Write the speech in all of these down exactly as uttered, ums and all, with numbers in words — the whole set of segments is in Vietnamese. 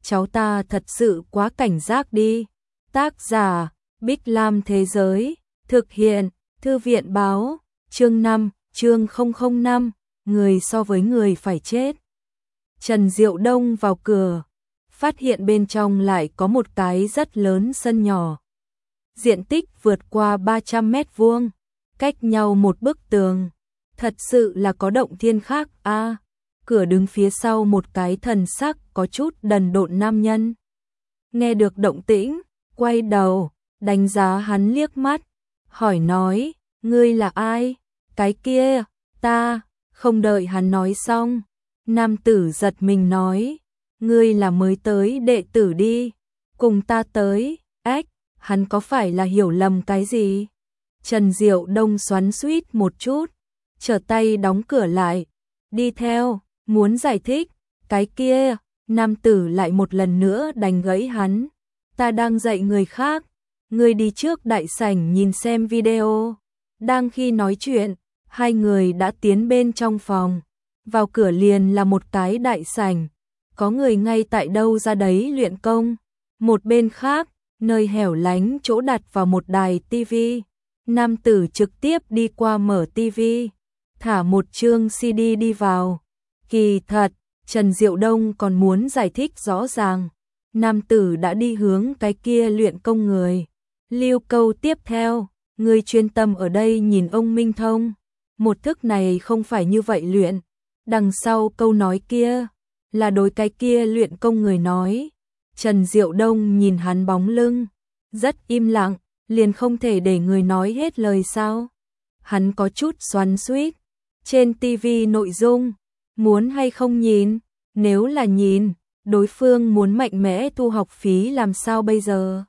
cháu ta thật sự quá cảnh giác đi. Tác giả, Bích Lam Thế Giới, thực hiện, Thư viện Báo, chương năm, chương không không năm, người so với người phải chết. Trần Diệu Đông vào cửa, phát hiện bên trong lại có một cái rất lớn sân nhỏ. Diện tích vượt qua ba trăm mét vuông, cách nhau một bức tường. Thật sự là có động thiên khác a. À, cửa đứng phía sau một cái thần sắc có chút đần độn nam nhân. Nghe được động tĩnh, quay đầu, đánh giá hắn liếc mắt, hỏi nói, ngươi là ai? Cái kia, ta, không đợi hắn nói xong. Nam tử giật mình nói, ngươi là mới tới đệ tử đi, cùng ta tới, ếch, hắn có phải là hiểu lầm cái gì? Trần Diệu Đông xoắn xuýt một chút, trở tay đóng cửa lại, đi theo, muốn giải thích, cái kia, nam tử lại một lần nữa đánh gãy hắn, ta đang dạy người khác, ngươi đi trước đại sảnh nhìn xem video. Đang khi nói chuyện, hai người đã tiến bên trong phòng, vào cửa liền là một cái đại sảnh, có người ngay tại đâu ra đấy luyện công, một bên khác, nơi hẻo lánh chỗ đặt vào một đài tivi, nam tử trực tiếp đi qua mở tivi, thả một chương xê đê đi vào. Kỳ thật, Trần Diệu Đông còn muốn giải thích rõ ràng, nam tử đã đi hướng cái kia luyện công người. Lưu câu tiếp theo, người chuyên tâm ở đây nhìn ông Minh Thông, một thức này không phải như vậy luyện. Đằng sau câu nói kia, là đối cái kia luyện công người nói. Trần Diệu Đông nhìn hắn bóng lưng, rất im lặng, liền không thể để người nói hết lời sao. Hắn có chút xoắn xuýt, trên tivi nội dung, muốn hay không nhìn, nếu là nhìn, đối phương muốn mạnh mẽ thu học phí làm sao bây giờ?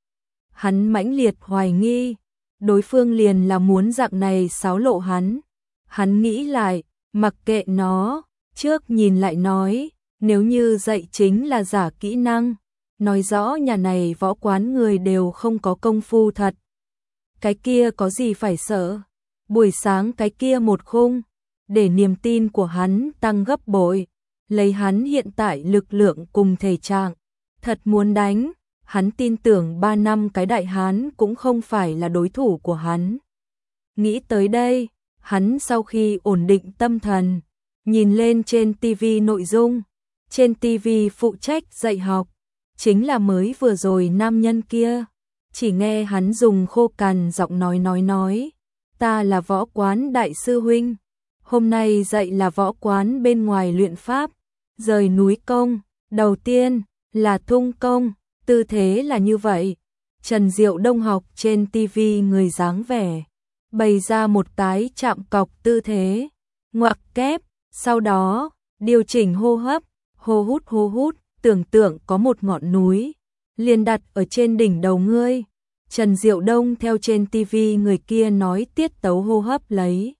Hắn mãnh liệt hoài nghi, đối phương liền là muốn dạng này xáo lộ hắn. Hắn nghĩ lại, mặc kệ nó, trước nhìn lại nói, nếu như dạy chính là giả kỹ năng, nói rõ nhà này võ quán người đều không có công phu thật. Cái kia có gì phải sợ? Buổi sáng cái kia một khung, để niềm tin của hắn tăng gấp bội, lấy hắn hiện tại lực lượng cùng thể trạng, thật muốn đánh, hắn tin tưởng ba năm cái đại hán cũng không phải là đối thủ của hắn. Nghĩ tới đây, hắn sau khi ổn định tâm thần, nhìn lên trên tivi nội dung, trên tivi phụ trách dạy học, chính là mới vừa rồi nam nhân kia, chỉ nghe hắn dùng khô cằn giọng nói nói nói, ta là võ quán đại sư huynh, hôm nay dạy là võ quán bên ngoài luyện pháp, rời núi công, đầu tiên là thung công, tư thế là như vậy. Trần Diệu Đông học trên tivi người dáng vẻ, bày ra một cái chạm cọc tư thế, ngoặc kép, sau đó, điều chỉnh hô hấp, hô hút hô hút, tưởng tượng có một ngọn núi, liền đặt ở trên đỉnh đầu ngươi. Trần Diệu Đông theo trên tivi người kia nói tiết tấu hô hấp lấy.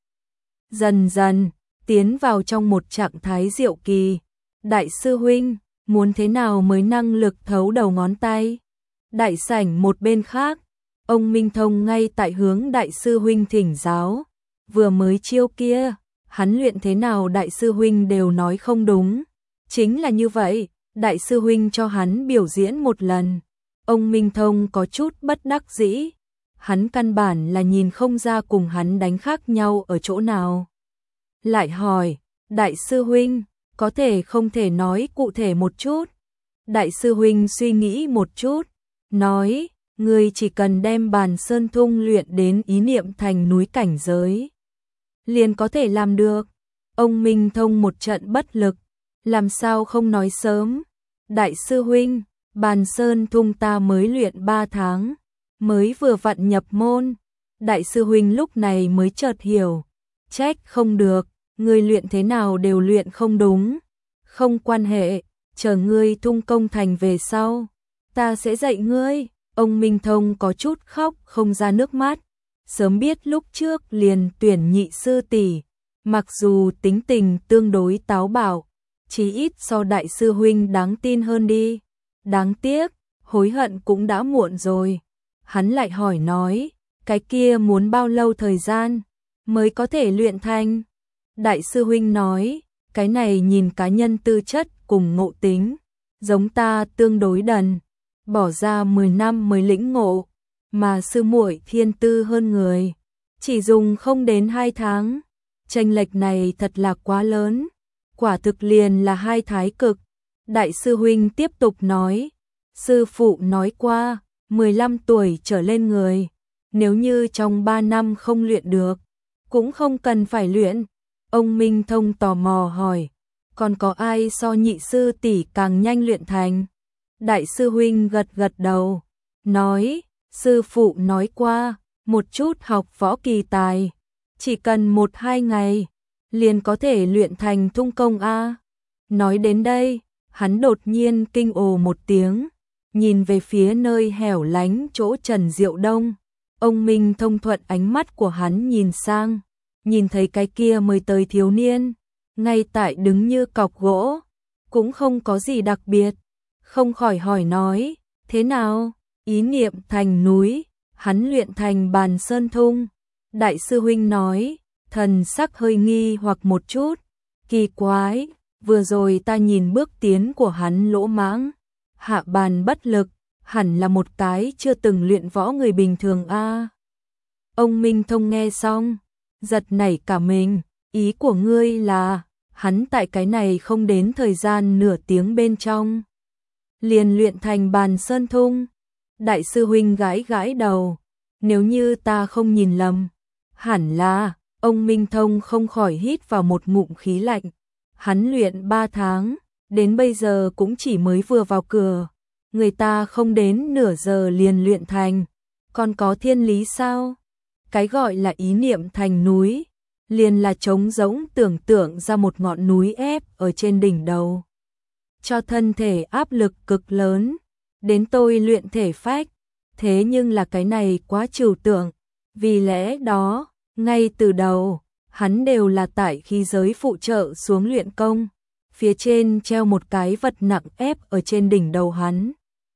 Dần dần, tiến vào trong một trạng thái diệu kỳ. Đại sư huynh, muốn thế nào mới năng lực thấu đầu ngón tay? Đại sảnh một bên khác, ông Minh Thông ngay tại hướng đại sư huynh thỉnh giáo. Vừa mới chiêu kia, hắn luyện thế nào đại sư huynh đều nói không đúng. Chính là như vậy, đại sư huynh cho hắn biểu diễn một lần. Ông Minh Thông có chút bất đắc dĩ. Hắn căn bản là nhìn không ra cùng hắn đánh khác nhau ở chỗ nào. Lại hỏi, đại sư huynh, có thể không thể nói cụ thể một chút? Đại sư huynh suy nghĩ một chút, nói, người chỉ cần đem bàn sơn thung luyện đến ý niệm thành núi cảnh giới, liền có thể làm được. Ông Minh Thông một trận bất lực, làm sao không nói sớm? Đại sư huynh, bàn sơn thung ta mới luyện ba tháng, mới vừa vặn nhập môn. Đại sư huynh lúc này mới chợt hiểu, trách không được, ngươi luyện thế nào đều luyện không đúng. Không quan hệ, chờ ngươi thung công thành về sau, ta sẽ dạy ngươi. Ông Minh Thông có chút khóc không ra nước mắt, sớm biết lúc trước liền tuyển nhị sư tỷ, mặc dù tính tình tương đối táo bạo, chí ít so đại sư huynh đáng tin hơn đi. Đáng tiếc, hối hận cũng đã muộn rồi. Hắn lại hỏi nói, cái kia muốn bao lâu thời gian mới có thể luyện thành? Đại sư huynh nói, cái này nhìn cá nhân tư chất cùng ngộ tính, giống ta tương đối đần, bỏ ra mười năm mới lĩnh ngộ, mà sư muội thiên tư hơn người, chỉ dùng không đến hai tháng, chênh lệch này thật là quá lớn, quả thực liền là hai thái cực. Đại sư huynh tiếp tục nói, sư phụ nói qua, mười lăm tuổi trở lên người, nếu như trong ba năm không luyện được, cũng không cần phải luyện. Ông Minh Thông tò mò hỏi, còn có ai so nhị sư tỷ càng nhanh luyện thành? Đại sư huynh gật gật đầu, nói, sư phụ nói qua, một chút học võ kỳ tài, chỉ cần một hai ngày, liền có thể luyện thành thung công a. Nói đến đây, hắn đột nhiên kinh ồ một tiếng, nhìn về phía nơi hẻo lánh chỗ Trần Diệu Đông. Ông Minh Thông thuận ánh mắt của hắn nhìn sang, nhìn thấy cái kia mới tới thiếu niên, ngay tại đứng như cọc gỗ, cũng không có gì đặc biệt, không khỏi hỏi nói, thế nào, ý niệm thành núi, hắn luyện thành Bàn Sơn Thung. Đại sư huynh nói, thần sắc hơi nghi hoặc một chút, kỳ quái, vừa rồi ta nhìn bước tiến của hắn lỗ mãng, hạ bàn bất lực, hẳn là một cái chưa từng luyện võ người bình thường a. Ông Minh Thông nghe xong, giật nảy cả mình, ý của ngươi là, hắn tại cái này không đến thời gian nửa tiếng bên trong, liền luyện thành Bàn Sơn Thung. Đại sư huynh gãi gãi đầu, nếu như ta không nhìn lầm, hẳn là, ông Minh Thông không khỏi hít vào một ngụm khí lạnh, hắn luyện ba tháng, đến bây giờ cũng chỉ mới vừa vào cửa, người ta không đến nửa giờ liền luyện thành, còn có thiên lý sao? Cái gọi là ý niệm thành núi, liền là trống rỗng tưởng tượng ra một ngọn núi ép ở trên đỉnh đầu, cho thân thể áp lực cực lớn, đến tôi luyện thể phách, thế nhưng là cái này quá trừu tượng, vì lẽ đó, ngay từ đầu, hắn đều là tại khí giới phụ trợ xuống luyện công, phía trên treo một cái vật nặng ép ở trên đỉnh đầu hắn.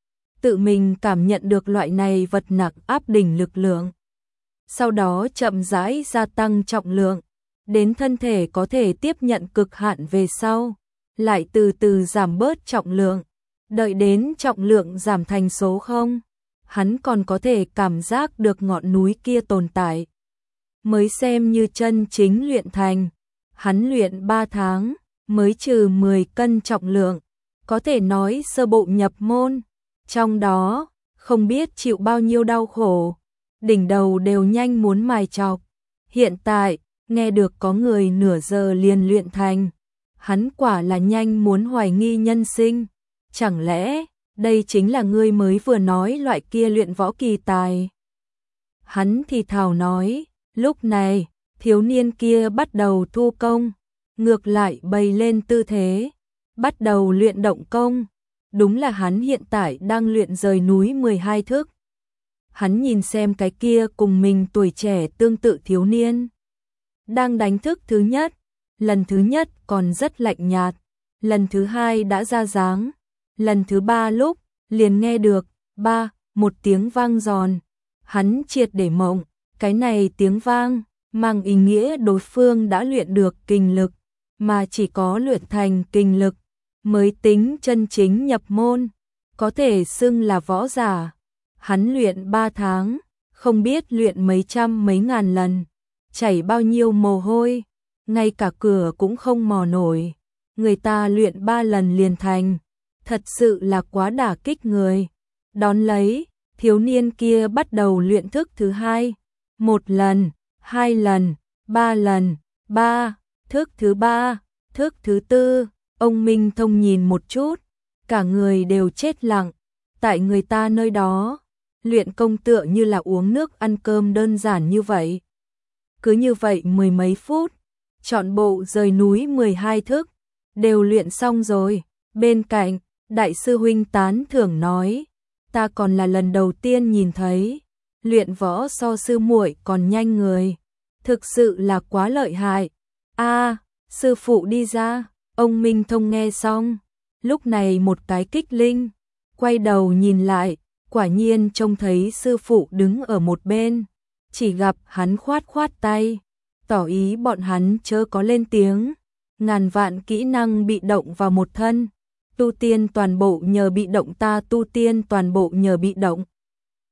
Tự mình cảm nhận được loại này vật nặng áp đỉnh lực lượng, sau đó chậm rãi gia tăng trọng lượng, đến thân thể có thể tiếp nhận cực hạn về sau, lại từ từ giảm bớt trọng lượng, đợi đến trọng lượng giảm thành số không, hắn còn có thể cảm giác được ngọn núi kia tồn tại, mới xem như chân chính luyện thành. Hắn luyện ba tháng, mới trừ mười cân trọng lượng, có thể nói sơ bộ nhập môn, trong đó, không biết chịu bao nhiêu đau khổ, đỉnh đầu đều nhanh muốn mài chọc. Hiện tại, nghe được có người nửa giờ liền luyện thành, hắn quả là nhanh muốn hoài nghi nhân sinh, chẳng lẽ, đây chính là ngươi mới vừa nói loại kia luyện võ kỳ tài. Hắn thì thào nói, lúc này, thiếu niên kia bắt đầu thu công, ngược lại bày lên tư thế, bắt đầu luyện động công, đúng là hắn hiện tại đang luyện rời núi mười hai thước. Hắn nhìn xem cái kia cùng mình tuổi trẻ tương tự thiếu niên, đang đánh thức thứ nhất, lần thứ nhất còn rất lạnh nhạt, lần thứ hai đã ra dáng, lần thứ ba lúc, liền nghe được, ba, một tiếng vang giòn, hắn triệt để mộng, cái này tiếng vang, mang ý nghĩa đối phương đã luyện được kình lực, mà chỉ có luyện thành kình lực, mới tính chân chính nhập môn, có thể xưng là võ giả. Hắn luyện ba tháng, không biết luyện mấy trăm mấy ngàn lần, chảy bao nhiêu mồ hôi, ngay cả cửa cũng không mò nổi, người ta luyện ba lần liền thành, thật sự là quá đả kích người. Đón lấy, thiếu niên kia bắt đầu luyện thức thứ hai, một lần, hai lần, ba lần, ba, thức thứ ba, thức thứ tư, ông Minh Thông nhìn một chút, cả người đều chết lặng, tại người ta nơi đó, luyện công tựa như là uống nước ăn cơm đơn giản như vậy. Cứ như vậy mười mấy phút, trọn bộ rời núi mười hai thước, đều luyện xong rồi. Bên cạnh, đại sư huynh tán thưởng nói, ta còn là lần đầu tiên nhìn thấy, luyện võ so sư muội còn nhanh người, thực sự là quá lợi hại. A, sư phụ đi ra, ông Minh Thông nghe xong, lúc này một cái kích linh, quay đầu nhìn lại, quả nhiên trông thấy sư phụ đứng ở một bên, chỉ gặp hắn khoát khoát tay, tỏ ý bọn hắn chớ có lên tiếng, ngàn vạn kỹ năng bị động vào một thân, tu tiên toàn bộ nhờ bị động, ta tu tiên toàn bộ nhờ bị động.